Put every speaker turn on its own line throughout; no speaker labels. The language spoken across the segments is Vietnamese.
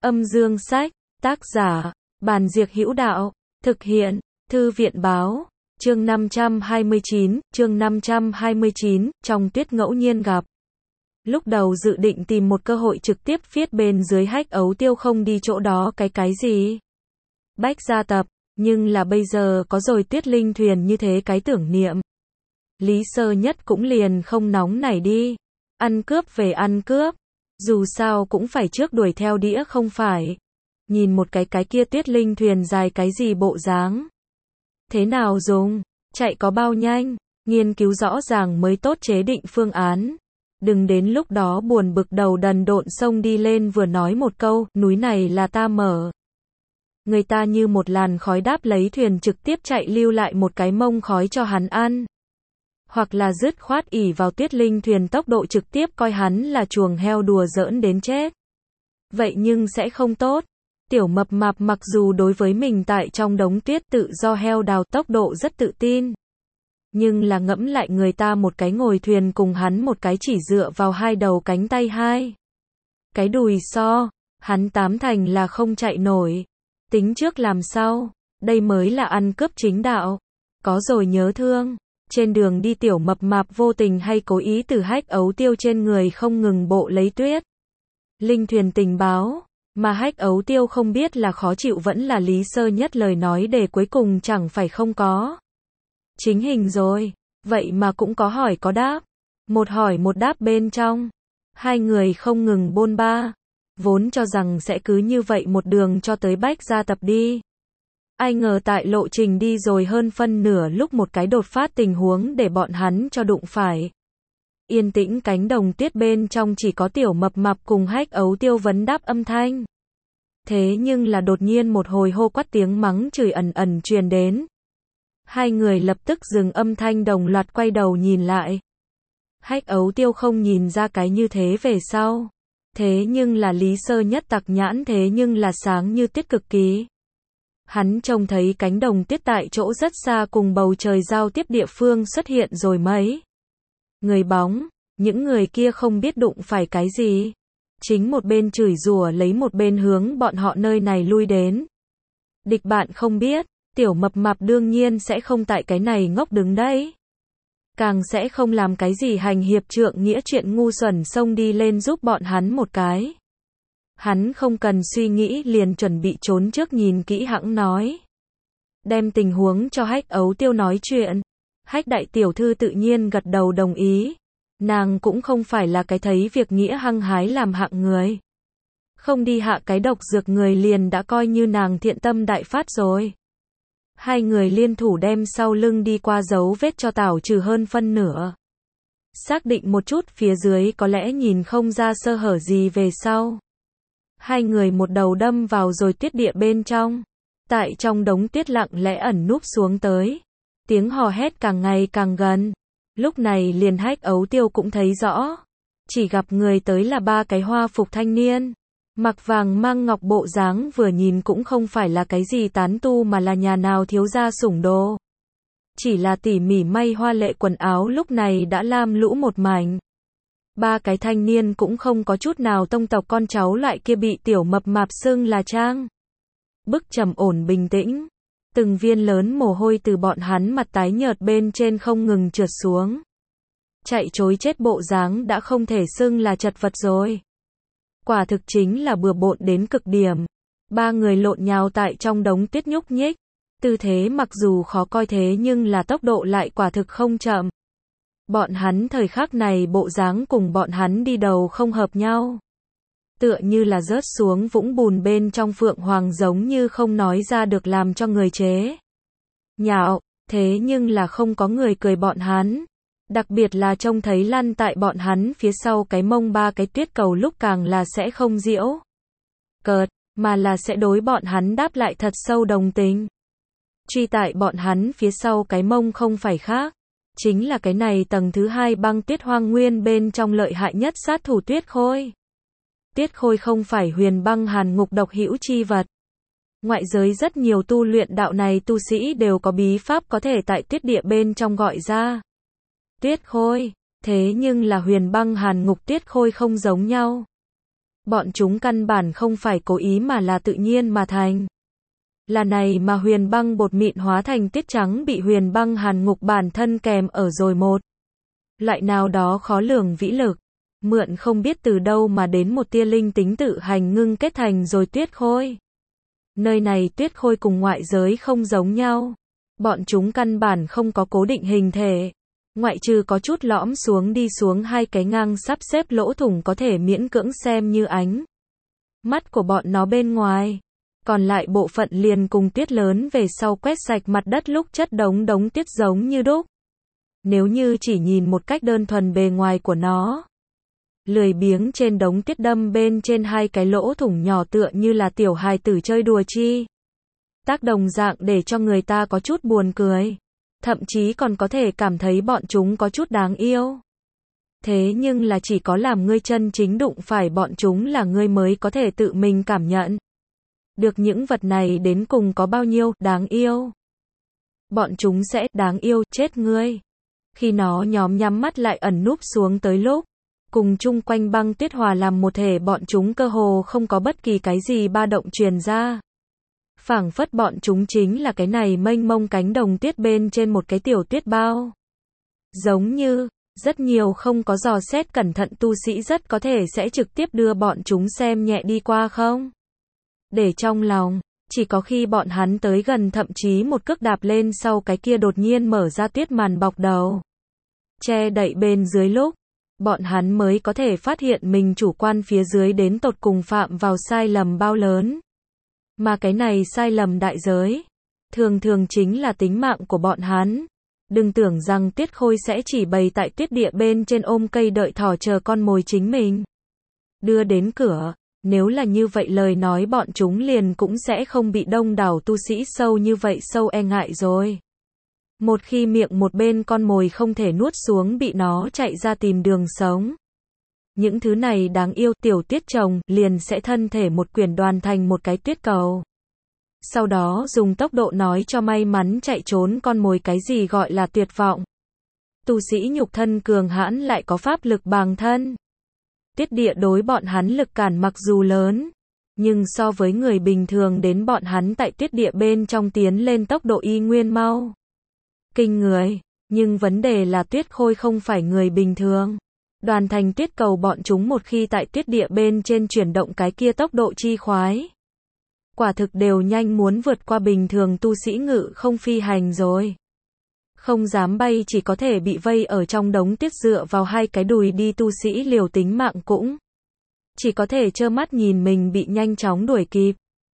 Âm dương sách, tác giả, Bàn Diệc Hữu Đạo, thực hiện, Thư viện báo, chương 529, trong tuyết ngẫu nhiên gặp. Lúc đầu dự định tìm một cơ hội trực tiếp viết bên dưới Hách Ấu Tiêu không đi chỗ đó cái gì. Bách gia tập, nhưng là bây giờ có rồi Tuyết Linh thuyền như thế cái tưởng niệm. Lý Sơ Nhất cũng liền không nóng nảy đi. Ăn cướp về ăn cướp. Dù sao cũng phải trước đuổi theo đĩa không phải. Nhìn một cái kia Tuyết Linh thuyền dài cái gì bộ dáng. Thế nào dùng? Chạy có bao nhanh? Nghiên cứu rõ ràng mới tốt chế định phương án. Đừng đến lúc đó buồn bực đầu đần độn xông đi lên vừa nói một câu, núi này là ta mở. Người ta như một làn khói đáp lấy thuyền trực tiếp chạy lưu lại một cái mông khói cho hắn ăn. Hoặc là dứt khoát ỉ vào Tuyết Linh thuyền tốc độ trực tiếp coi hắn là chuồng heo đùa giỡn đến chết. Vậy nhưng sẽ không tốt. Tiểu mập mạp mặc dù đối với mình tại trong đống tuyết tự do heo đào tốc độ rất tự tin. Nhưng là ngẫm lại người ta một cái ngồi thuyền cùng hắn một cái chỉ dựa vào hai đầu cánh tay hai. Cái đùi so, hắn tám thành là không chạy nổi. Tính trước làm sao, đây mới là ăn cướp chính đạo. Có rồi nhớ thương. Trên đường đi tiểu mập mạp vô tình hay cố ý từ Hách Ấu Tiêu trên người không ngừng bộ lấy Tuyết Linh thuyền tình báo, mà Hách Ấu Tiêu không biết là khó chịu vẫn là Lý Sơ Nhất lời nói để cuối cùng chẳng phải không có. Chính hình rồi, vậy mà cũng có hỏi có đáp. Một hỏi một đáp bên trong. Hai người không ngừng bôn ba. Vốn cho rằng sẽ cứ như vậy một đường cho tới Bách gia tập đi. Ai ngờ tại lộ trình đi rồi hơn phân nửa lúc một cái đột phát tình huống để bọn hắn cho đụng phải. Yên tĩnh cánh đồng tuyết bên trong chỉ có tiểu mập mạp cùng Hách Ấu Tiêu vấn đáp âm thanh. Thế nhưng là đột nhiên một hồi hô quát tiếng mắng chửi ẩn ẩn truyền đến. Hai người lập tức dừng âm thanh đồng loạt quay đầu nhìn lại. Hách Ấu Tiêu không nhìn ra cái như thế về sau. Thế nhưng là Lý Sơ Nhất tặc nhãn thế nhưng là sáng như tuyết cực kỳ. Hắn trông thấy cánh đồng tuyết tại chỗ rất xa cùng bầu trời giao tiếp địa phương xuất hiện rồi mấy người bóng, những người kia không biết đụng phải cái gì. Chính một bên chửi rủa lấy một bên hướng bọn họ nơi này lui đến. Địch bạn không biết, tiểu mập mạp đương nhiên sẽ không tại cái này ngốc đứng đấy. Càng sẽ không làm cái gì hành hiệp trượng nghĩa chuyện ngu xuẩn xông đi lên giúp bọn hắn một cái. Hắn không cần suy nghĩ liền chuẩn bị trốn trước nhìn kỹ hẵng nói. Đem tình huống cho Hách Ấu Tiêu nói chuyện. Hách đại tiểu thư tự nhiên gật đầu đồng ý. Nàng cũng không phải là cái thấy việc nghĩa hăng hái làm hạng người. Không đi hạ cái độc dược người liền đã coi như nàng thiện tâm đại phát rồi. Hai người liên thủ đem sau lưng đi qua dấu vết cho tảo trừ hơn phân nửa. Xác định một chút phía dưới có lẽ nhìn không ra sơ hở gì về sau. Hai người một đầu đâm vào rồi tuyết địa bên trong. Tại trong đống tuyết lặng lẽ ẩn núp xuống tới. Tiếng hò hét càng ngày càng gần. Lúc này liền Hách Ấu Tiêu cũng thấy rõ. Chỉ gặp người tới là ba cái hoa phục thanh niên. Mặc vàng mang ngọc bộ dáng vừa nhìn cũng không phải là cái gì tán tu mà là nhà nào thiếu gia sủng đồ. Chỉ là tỉ mỉ may hoa lệ quần áo lúc này đã lam lũ một mảnh. Ba cái thanh niên cũng không có chút nào tông tộc con cháu loại kia bị tiểu mập mạp xưng là trang. Bức trầm ổn bình tĩnh. Từng viên lớn mồ hôi từ bọn hắn mặt tái nhợt bên trên không ngừng trượt xuống. Chạy trối chết bộ dáng đã không thể xưng là chật vật rồi. Quả thực chính là bừa bộn đến cực điểm. Ba người lộn nhào tại trong đống tuyết nhúc nhích. Tư thế mặc dù khó coi thế nhưng là tốc độ lại quả thực không chậm. Bọn hắn thời khắc này bộ dáng cùng bọn hắn đi đầu không hợp nhau. Tựa như là rớt xuống vũng bùn bên trong phượng hoàng giống như không nói ra được làm cho người chế nhạo, thế nhưng là không có người cười bọn hắn. Đặc biệt là trông thấy lăn tại bọn hắn phía sau cái mông ba cái tuyết cầu lúc càng là sẽ không giễu cợt, mà là sẽ đối bọn hắn đáp lại thật sâu đồng tình. Truy tại bọn hắn phía sau cái mông không phải khác. Chính là cái này tầng thứ hai băng tuyết hoang nguyên bên trong lợi hại nhất sát thủ tuyết khôi. Tuyết khôi không phải huyền băng hàn ngục độc hữu chi vật. Ngoại giới rất nhiều tu luyện đạo này tu sĩ đều có bí pháp có thể tại tuyết địa bên trong gọi ra tuyết khôi. Thế nhưng là huyền băng hàn ngục tuyết khôi không giống nhau. Bọn chúng căn bản không phải cố ý mà là tự nhiên mà thành. Là này mà huyền băng bột mịn hóa thành tiết trắng bị huyền băng hàn ngục bản thân kèm ở rồi một loại nào đó khó lường vĩ lực, mượn không biết từ đâu mà đến một tia linh tính tự hành ngưng kết thành rồi tuyết khôi. Nơi này tuyết khôi cùng ngoại giới không giống nhau. Bọn chúng căn bản không có cố định hình thể. Ngoại trừ có chút lõm xuống đi xuống hai cái ngang sắp xếp lỗ thủng có thể miễn cưỡng xem như ánh mắt của bọn nó bên ngoài. Còn lại bộ phận liền cùng tuyết lớn về sau quét sạch mặt đất lúc chất đống đống tuyết giống như đúc. Nếu như chỉ nhìn một cách đơn thuần bề ngoài của nó, lười biếng trên đống tuyết đâm bên trên hai cái lỗ thủng nhỏ tựa như là tiểu hài tử chơi đùa chi. Tác đồng dạng để cho người ta có chút buồn cười. Thậm chí còn có thể cảm thấy bọn chúng có chút đáng yêu. Thế nhưng là chỉ có làm ngươi chân chính đụng phải bọn chúng là ngươi mới có thể tự mình cảm nhận được những vật này đến cùng có bao nhiêu đáng yêu. Bọn chúng sẽ đáng yêu chết ngươi. Khi nó nhóm nhắm mắt lại ẩn núp xuống tới lúc cùng chung quanh băng tuyết hòa làm một thể, bọn chúng cơ hồ không có bất kỳ cái gì ba động truyền ra. Phảng phất bọn chúng chính là cái này mênh mông cánh đồng tuyết bên trên một cái tiểu tuyết bao. Giống như, rất nhiều không có dò xét cẩn thận tu sĩ rất có thể sẽ trực tiếp đưa bọn chúng xem nhẹ đi qua không? Để trong lòng, chỉ có khi bọn hắn tới gần thậm chí một cước đạp lên sau cái kia đột nhiên mở ra tuyết màn bọc đầu, che đậy bên dưới lúc, bọn hắn mới có thể phát hiện mình chủ quan phía dưới đến tột cùng phạm vào sai lầm bao lớn. Mà cái này sai lầm đại giới, thường thường chính là tính mạng của bọn hắn. Đừng tưởng rằng tuyết khôi sẽ chỉ bày tại tuyết địa bên trên ôm cây đợi thỏ chờ con mồi chính mình đưa đến cửa. Nếu là như vậy lời nói bọn chúng liền cũng sẽ không bị đông đảo tu sĩ sâu như vậy sâu e ngại rồi. Một khi miệng một bên con mồi không thể nuốt xuống bị nó chạy ra tìm đường sống. Những thứ này đáng yêu tiểu tuyết chồng liền sẽ thân thể một quyển đoàn thành một cái tuyết cầu. Sau đó dùng tốc độ nói cho may mắn chạy trốn con mồi cái gì gọi là tuyệt vọng. Tu sĩ nhục thân cường hãn lại có pháp lực bằng thân. Tuyết địa đối bọn hắn lực cản mặc dù lớn, nhưng so với người bình thường đến bọn hắn tại tuyết địa bên trong tiến lên tốc độ y nguyên mau. Kinh người, nhưng vấn đề là tuyết khôi không phải người bình thường. Đoàn thành tuyết cầu bọn chúng một khi tại tuyết địa bên trên chuyển động cái kia tốc độ chi khoái. Quả thực đều nhanh muốn vượt qua bình thường tu sĩ ngự không phi hành rồi. Không dám bay chỉ có thể bị vây ở trong đống tuyết dựa vào hai cái đùi đi tu sĩ liều tính mạng cũng. Chỉ có thể trơ mắt nhìn mình bị nhanh chóng đuổi kịp.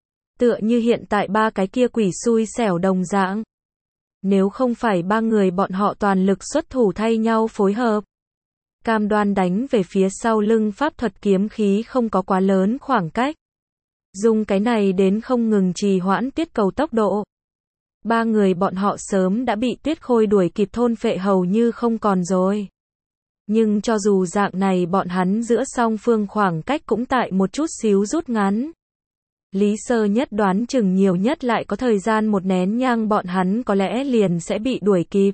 Tựa như hiện tại ba cái kia quỷ xui xẻo đồng dạng. Nếu không phải ba người bọn họ toàn lực xuất thủ thay nhau phối hợp. Cam đoan đánh về phía sau lưng pháp thuật kiếm khí không có quá lớn khoảng cách. Dùng cái này đến không ngừng trì hoãn tuyết cầu tốc độ. Ba người bọn họ sớm đã bị tuyết khôi đuổi kịp thôn phệ hầu như không còn rồi. Nhưng cho dù dạng này bọn hắn giữa song phương khoảng cách cũng tại một chút xíu rút ngắn. Lý Sơ Nhất đoán chừng nhiều nhất lại có thời gian một nén nhang bọn hắn có lẽ liền sẽ bị đuổi kịp.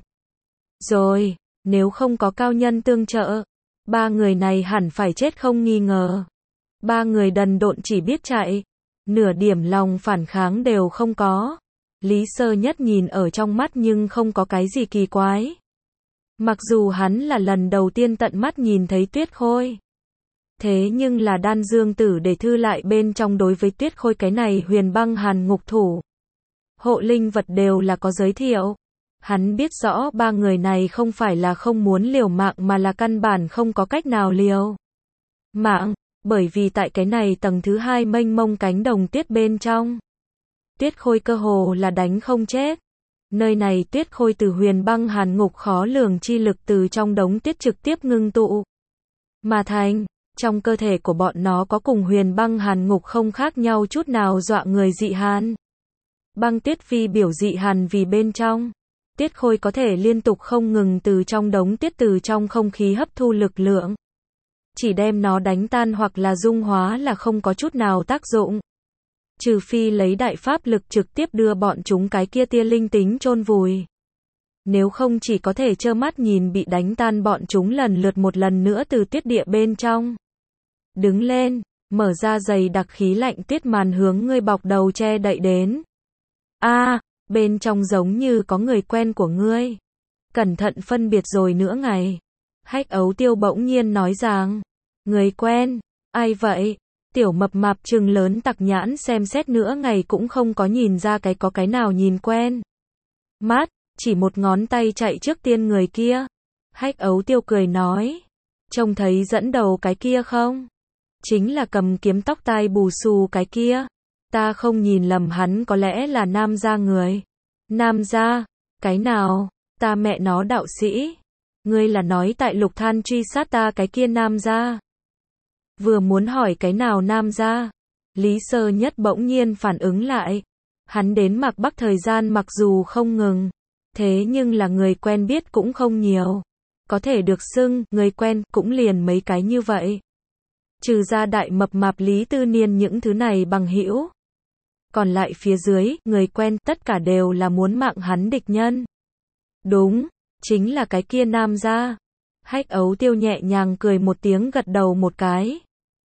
Rồi, nếu không có cao nhân tương trợ, ba người này hẳn phải chết không nghi ngờ. Ba người đần độn chỉ biết chạy, nửa điểm lòng phản kháng đều không có. Lý Sơ Nhất nhìn ở trong mắt nhưng không có cái gì kỳ quái. Mặc dù hắn là lần đầu tiên tận mắt nhìn thấy tuyết khôi. Thế nhưng là Đan Dương Tử để thư lại bên trong đối với tuyết khôi cái này huyền băng hàn ngục thủ. Hộ linh vật đều là có giới thiệu. Hắn biết rõ ba người này không phải là không muốn liều mạng mà là căn bản không có cách nào liều mạng, bởi vì tại cái này tầng thứ hai mênh mông cánh đồng tuyết bên trong. Tuyết khôi cơ hồ là đánh không chết. Nơi này tuyết khôi từ huyền băng hàn ngục khó lường chi lực từ trong đống tuyết trực tiếp ngưng tụ mà thành. Trong cơ thể của bọn nó có cùng huyền băng hàn ngục không khác nhau chút nào dọa người dị hàn. Băng tuyết phi biểu dị hàn vì bên trong. Tuyết khôi có thể liên tục không ngừng từ trong đống tuyết từ trong không khí hấp thu lực lượng. Chỉ đem nó đánh tan hoặc là dung hóa là không có chút nào tác dụng. Trừ phi lấy đại pháp lực trực tiếp đưa bọn chúng cái kia tia linh tính chôn vùi. Nếu không chỉ có thể trơ mắt nhìn bị đánh tan bọn chúng lần lượt một lần nữa từ tuyết địa bên trong. Đứng lên, mở ra dày đặc khí lạnh tuyết màn hướng ngươi bọc đầu che đậy đến. Bên trong giống như có người quen của ngươi. Cẩn thận phân biệt rồi nữa ngày. Hách Ấu Tiêu bỗng nhiên nói rằng, người quen, ai vậy? Tiểu mập mạp trừng lớn tặc nhãn xem xét nữa ngày cũng không có nhìn ra có cái nào nhìn quen. Mát, chỉ một ngón tay chạy trước tiên người kia. Hách Ấu Tiêu cười nói, trông thấy dẫn đầu cái kia không? Chính là cầm kiếm tóc tai bù xù cái kia. Ta không nhìn lầm hắn có lẽ là Nam gia người. Nam gia? Cái nào? Ta mẹ nó đạo sĩ. Ngươi là nói tại Lục Than truy sát ta cái kia Nam gia? Vừa muốn hỏi cái nào Nam gia, Lý Sơ Nhất bỗng nhiên phản ứng lại. Hắn đến Mạc Bắc thời gian mặc dù không ngừng, thế nhưng là người quen biết cũng không nhiều. Có thể được xưng, người quen, cũng liền mấy cái như vậy. Trừ ra đại mập mạp Lý Tư Niên những thứ này bằng hữu. Còn lại phía dưới, người quen, tất cả đều là muốn mạng hắn địch nhân. Đúng, chính là cái kia Nam gia. Hách Ấu Tiêu nhẹ nhàng cười một tiếng gật đầu một cái.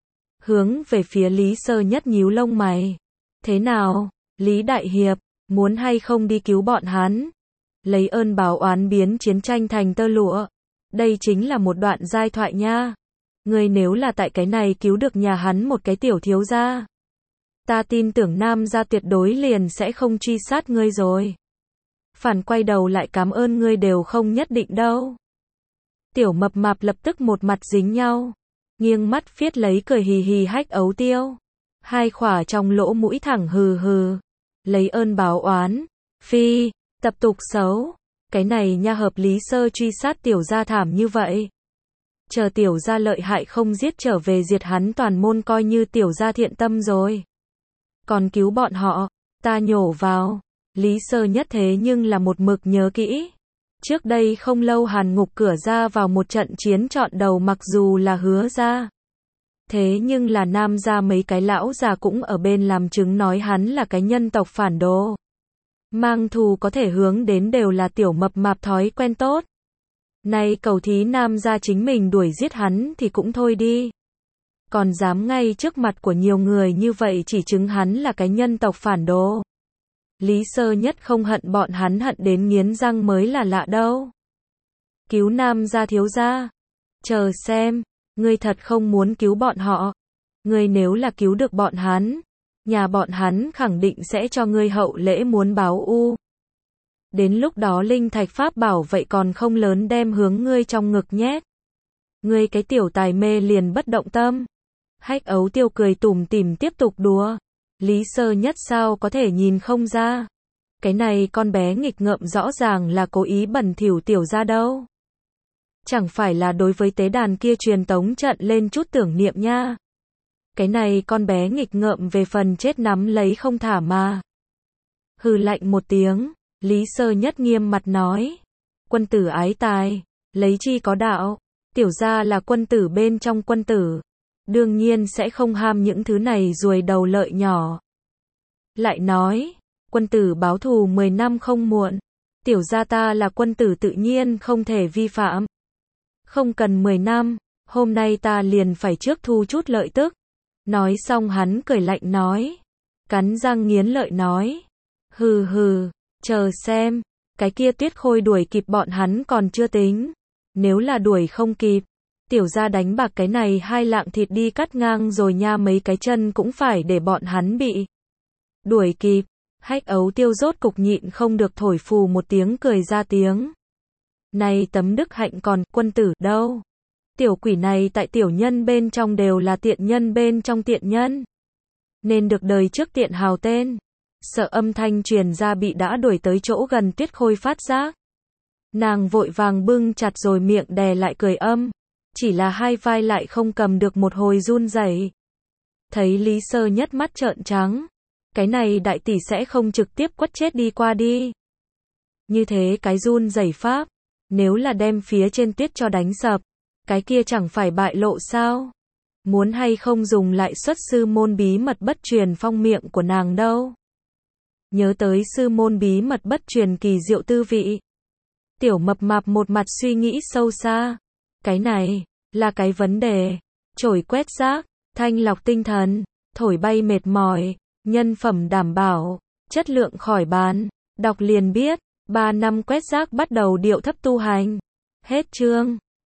Hướng về phía Lý Sơ Nhất nhíu lông mày. Thế nào, Lý Đại Hiệp, muốn hay không đi cứu bọn hắn? Lấy ơn báo oán biến chiến tranh thành tơ lụa. Đây chính là một đoạn giai thoại nha. Ngươi nếu là tại cái này cứu được nhà hắn một cái tiểu thiếu gia, ta tin tưởng Nam gia tuyệt đối liền sẽ không truy sát ngươi rồi. Phản quay đầu lại cảm ơn ngươi đều không nhất định đâu. Tiểu mập mạp lập tức một mặt dính nhau, nghiêng mắt phiết lấy cười hì hì Hách Ấu Tiêu. Hai khỏa trong lỗ mũi thẳng hừ hừ. Lấy ơn báo oán. Phi, tập tục xấu. Cái này nha hợp Lý Sơ truy sát tiểu gia thảm như vậy. Chờ tiểu gia lợi hại không giết trở về diệt hắn toàn môn coi như tiểu gia thiện tâm rồi. Còn cứu bọn họ, ta nhổ vào. Lý Sơ Nhất thế nhưng là một mực nhớ kỹ. Trước đây không lâu Hàn Ngục cửa ra vào một trận chiến trọn đầu mặc dù là Hứa gia. Thế nhưng là Nam gia mấy cái lão già cũng ở bên làm chứng nói hắn là cái nhân tộc phản đồ. Mang thù có thể hướng đến đều là tiểu mập mạp thói quen tốt. Nay cầu thí Nam gia chính mình đuổi giết hắn thì cũng thôi đi. Còn dám ngay trước mặt của nhiều người như vậy chỉ chứng hắn là cái nhân tộc phản đồ. Lý Sơ Nhất không hận bọn hắn hận đến nghiến răng mới là lạ đâu. Cứu Nam gia thiếu gia. Chờ xem, ngươi thật không muốn cứu bọn họ. Ngươi nếu là cứu được bọn hắn, nhà bọn hắn khẳng định sẽ cho ngươi hậu lễ muốn báo u. Đến lúc đó linh thạch pháp bảo vậy còn không lớn đem hướng ngươi trong ngực nhét. Ngươi cái tiểu tài mê liền bất động tâm. Hách Ấu Tiêu cười tủm tỉm tiếp tục đùa. Lý Sơ Nhất sao có thể nhìn không ra. Cái này con bé nghịch ngợm rõ ràng là cố ý bẩn thỉu tiểu gia đâu. Chẳng phải là đối với tế đàn kia truyền tống trận lên chút tưởng niệm nha. Cái này con bé nghịch ngợm về phần chết nắm lấy không thả mà. Hừ lạnh một tiếng, Lý Sơ Nhất nghiêm mặt nói. Quân tử ái tài, lấy chi có đạo. Tiểu gia là quân tử bên trong quân tử. Đương nhiên sẽ không ham những thứ này ruồi đầu lợi nhỏ. Lại nói, quân tử báo thù 10 năm không muộn. Tiểu gia ta là quân tử tự nhiên không thể vi phạm. Không cần 10 năm, hôm nay ta liền phải trước thu chút lợi tức. Nói xong hắn cười lạnh nói. Cắn răng nghiến lợi nói. Hừ hừ, chờ xem, cái kia Tuyết Khôi đuổi kịp bọn hắn còn chưa tính. Nếu là đuổi không kịp, tiểu gia đánh bạc cái này 2 lạng thịt đi cắt ngang rồi nha mấy cái chân cũng phải để bọn hắn bị đuổi kịp. Hách Ấu Tiêu rốt cục nhịn không được thổi phù một tiếng cười ra tiếng. Này tấm đức hạnh còn, quân tử đâu? Tiểu quỷ này tại tiểu nhân bên trong đều là tiện nhân bên trong tiện nhân. Nên được đời trước tiện hào tên. Sợ âm thanh truyền ra bị đã đuổi tới chỗ gần Tuyết Khôi phát giác. Nàng vội vàng bưng chặt rồi miệng đè lại cười âm. Chỉ là hai vai lại không cầm được một hồi run rẩy. Thấy Lý Sơ Nhất mắt trợn trắng. Cái này đại tỷ sẽ không trực tiếp quất chết đi qua đi. Như thế cái run rẩy pháp. Nếu là đem phía trên tuyết cho đánh sập. Cái kia chẳng phải bại lộ sao? Muốn hay không dùng lại xuất sư môn bí mật bất truyền phong miệng của nàng đâu. Nhớ tới sư môn bí mật bất truyền kỳ diệu tư vị. Tiểu mập mạp một mặt suy nghĩ sâu xa. Cái này, là cái vấn đề. Chổi quét rác, thanh lọc tinh thần, thổi bay mệt mỏi, nhân phẩm đảm bảo, chất lượng khỏi bàn. Đọc liền biết, 3 năm quét rác bắt đầu điệu thấp tu hành. Hết chương.